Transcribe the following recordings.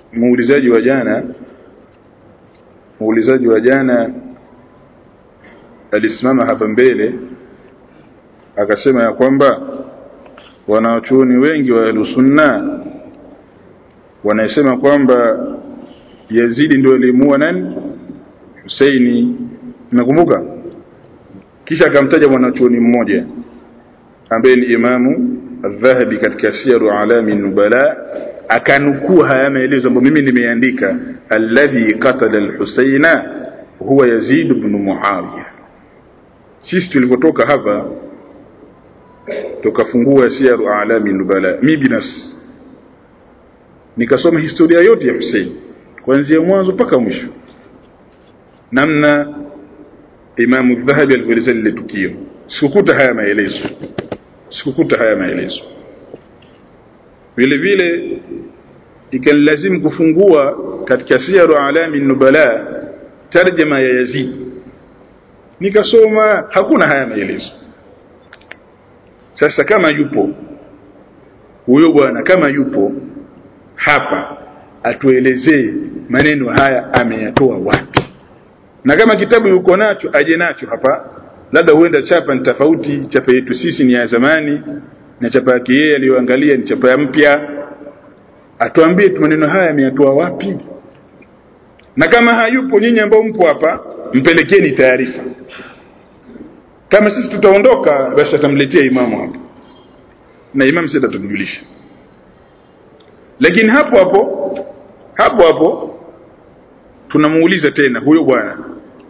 muulizaji wa jana alisimama hapa mbele akasema ya kwamba wanachuoni wengi wa Ahlus-Sunna wanasema kwamba Yazid ndio alimuua nani? Husaini. Nakumbuka kisha akamtaja mwanachuoni mmoja ambaye ni Imamu Adh-Dhahabi katika Siyaru A'lami Nubala, akanukuu haya maelezo ambayo mimi nimeandika, alladhi qatala al-Husaina huwa Yazid ibn Muawiya. Sisi tulipotoka hapa tukafungua Siyaru A'lami Nubala, mimi binafsi nikasoma historia yote ya Husaini kuanzia mwanzo mpaka mwisho, namna Imamu Adh-Dhahabi alivyoeleza lile tukio. Sikukuta haya maelezo. Vile vile ikalazimu kufungua katika Siyaru A'lami Nubala tarjama ya Yazid, nikasoma hakuna haya maelezo. Sasa kama yupo huyo bwana, kama yupo hapa atuelezee maneno haya ameyatoa wapi, na kama kitabu yuko nacho aje nacho hapa. Labda huenda chapa ni tofauti, chapa yetu sisi ni ya zamani na chapa yake yeye aliyoangalia ni chapa ya mpya. Atuambie tu maneno haya ameyatoa wapi, na kama hayupo nyinyi ambao mpo hapa mpelekeni taarifa. Kama sisi tutaondoka basi atamletea imamu hapa na imamu sasa atatujulisha. Lakini hapo hapo tunamuuliza tena huyo bwana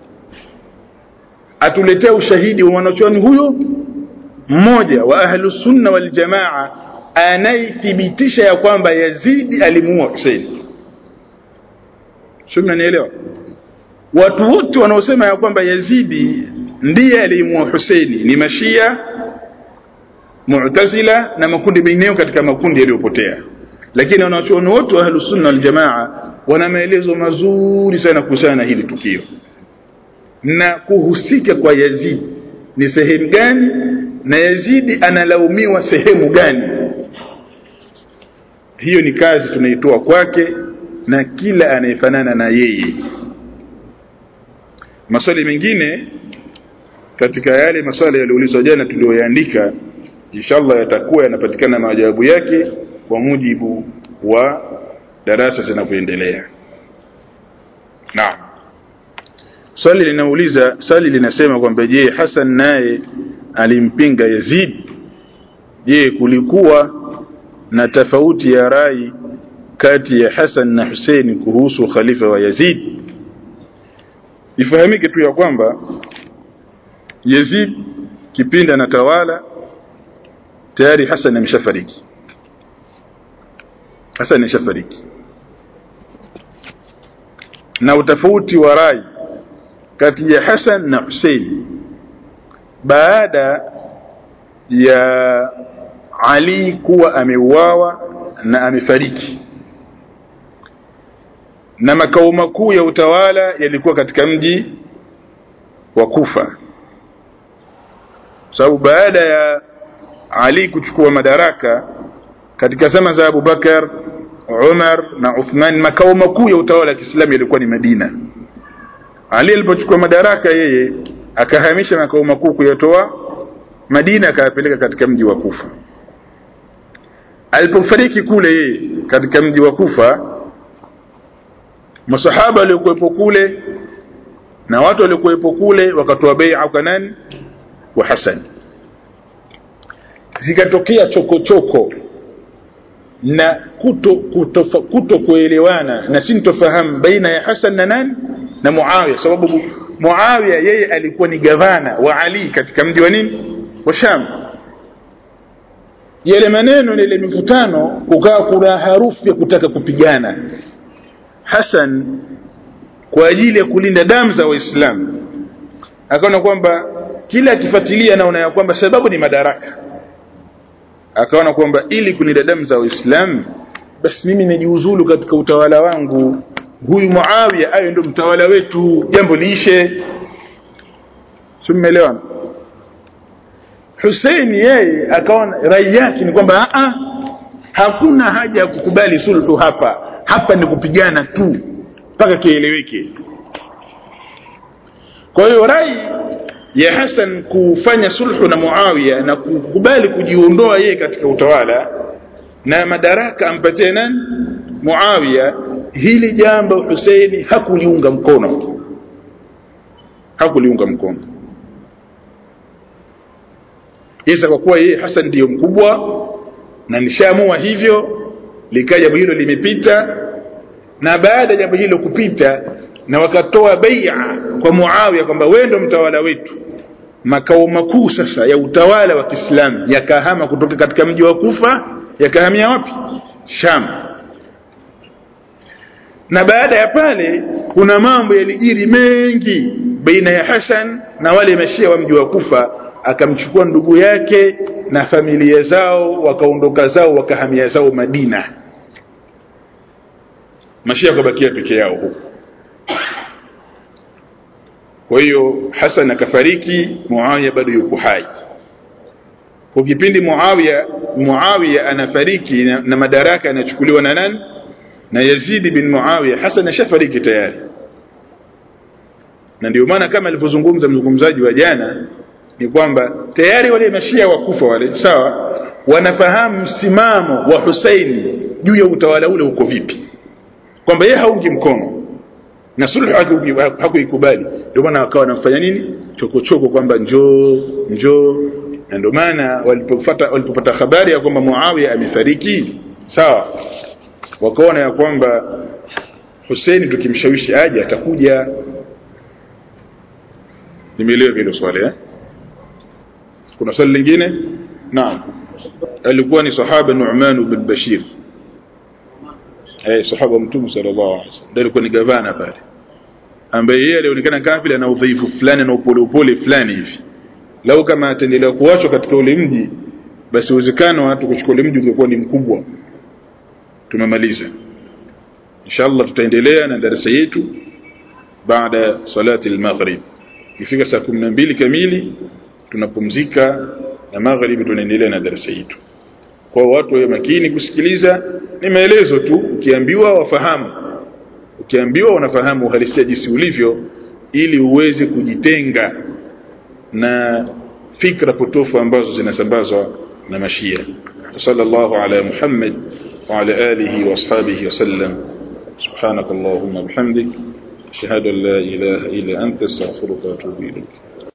atuletea ushahidi wa mwanachuoni huyo mmoja wa Ahlus Sunna wal Jamaa anayethibitisha ya kwamba Yazid alimuua Husaini. Sio, mnanielewa? Watu wote wanaosema ya kwamba Yazid ndiye alimuua Husaini ni Mashia, Mu'tazila na makundi mengineyo katika makundi yaliyopotea. Lakini wanachuoni wote wa Ahlus Sunna wal Jamaa wana maelezo mazuri sana kuhusiana na hili tukio na kuhusika kwa Yazid ni sehemu gani, na Yazid analaumiwa sehemu gani. Hiyo ni kazi tunaitoa kwake na kila anayefanana na yeye. Maswali mengine katika yale maswali yaliyoulizwa jana tulioyaandika, inshallah yatakuwa yanapatikana majibu yake kwa mujibu wa darasa zinapoendelea. Naam. Swali linasema kwamba je, Hassan naye alimpinga Yazid? Je, kulikuwa na tofauti ya rai kati ya Hassan na Hussein kuhusu khalifa wa Yazid? Ifahamike tu ya kwamba Yazid kipindi anatawala tayari Hassan ameshafariki. Na utofauti wa rai kati ya Hassan na Hussein baada ya Ali kuwa ameuawa na amefariki, na makao makuu ya utawala yalikuwa katika mji wa Kufa. Sababu baada ya Ali kuchukua madaraka katika zama za Abu Bakar, Umar na Uthman, makao makuu ya utawala wa Kiislamu yalikuwa ni Madina. Ali alipochukua madaraka yeye akahamisha makao makuu kuyatoa Madina akayapeleka katika mji wa Kufa. Alipofariki kule yeye katika mji wa Kufa, masahaba waliokuwepo kule na watu waliokuwepo kule wakatoa bai'a kwa nani? Kwa Hassan. Zikatokea chokochoko na kuto kuelewana na sintofahamu baina ya Hassan na nani? Na Muawiya. Sababu Muawiya yeye alikuwa ni gavana wa Ali katika mji wa nini? Wa Sham. Yale maneno na ile mivutano kukaa kuna harufu ya kutaka kupigana. Hassan kwa ajili ya kulinda damu za Waislamu akaona kwamba kila akifuatilia naona ya kwamba sababu ni madaraka, akaona kwamba ili kulinda damu za Waislamu basi mimi najiuzulu katika utawala wangu, huyu Muawiya awe ndo mtawala wetu, jambo liishe. Tumeelewana? Hussein yeye akaona rai yake ni kwamba hakuna haja ya kukubali sulhu hapa ni kupigana tu mpaka kieleweke. Kwa hiyo rai ya Hassan kufanya sulhu na Muawiya na kukubali kujiondoa yeye katika utawala na madaraka ampatie nani? Muawiya, hili jambo Husaini hakuliunga mkono. Isa kwa kuwa yeye Hassan ndiyo mkubwa na nishaamua hivyo, likaja jambo hilo limepita, na baada ya jambo hilo kupita na wakatoa bai'a kwa Muawiya kwamba wewe ndio mtawala wetu, makao makuu sasa ya utawala wa Kiislamu yakahama kutoka katika mji wa Kufa yakahamia wapi? Sham. Na baada ya pale kuna mambo yalijiri mengi baina ya Hassan na wale mashia wa mji wa Kufa. Akamchukua ndugu yake na familia zao, wakaondoka zao wakahamia zao Madina. Mashia kabakia peke yao huko. Kwa hiyo Hassan akafariki, Muawiya bado yuko hai. Kwa kipindi Muawiya anafariki na madaraka yanachukuliwa na nani? Na Yazid bin Muawiya. Hassan ashafariki tayari. Na ndio maana kama alivyozungumza mzungumzaji wa jana ni kwamba tayari wale mashia wa Kufa wale sawa wanafahamu msimamo wa Husaini juu ya utawala ule uko vipi, kwamba yeye haungi mkono na sulhu hakuikubali. Ndio maana wakawa wanafanya nini? Chokochoko kwamba njoo. Na ndio maana walipopata habari ya kwamba Muawiya amefariki sawa, wakaona ya kwamba Husaini tukimshawishi aje atakuja. Nimeelewa hilo swali Kuna swali lingine? Naam. Alikuwa ni sahaba Nu'man bin Bashir. Sahaba Mtume sallallahu alaihi wasallam. Ndio alikuwa ni gavana pale. Ambaye yeye alionekana kafiri ana udhaifu fulani na upole fulani hivi. Lau kama ataendelea kuachwa katika ule mji, basi uwezekano watu kuchukua ule mji ungekuwa ni mkubwa. Tumemaliza. Inshallah tutaendelea na darasa yetu baada salati al-maghrib. Ifika saa 12 kamili tunapumzika na magharibi tunaendelea na darasa yetu. Kwa watu wawe makini kusikiliza, ni maelezo tu, ukiambiwa wafahamu. Ukiambiwa unafahamu uhalisia jinsi ulivyo, ili uweze kujitenga na fikra potofu ambazo zinasambazwa na mashia. Sallallahu ala Muhammad wa ala alihi wa ashabihi wa sallam. Subhanakallahumma bihamdik ashhadu an la ilaha illa anta astaghfiruka wa atubu ilayk.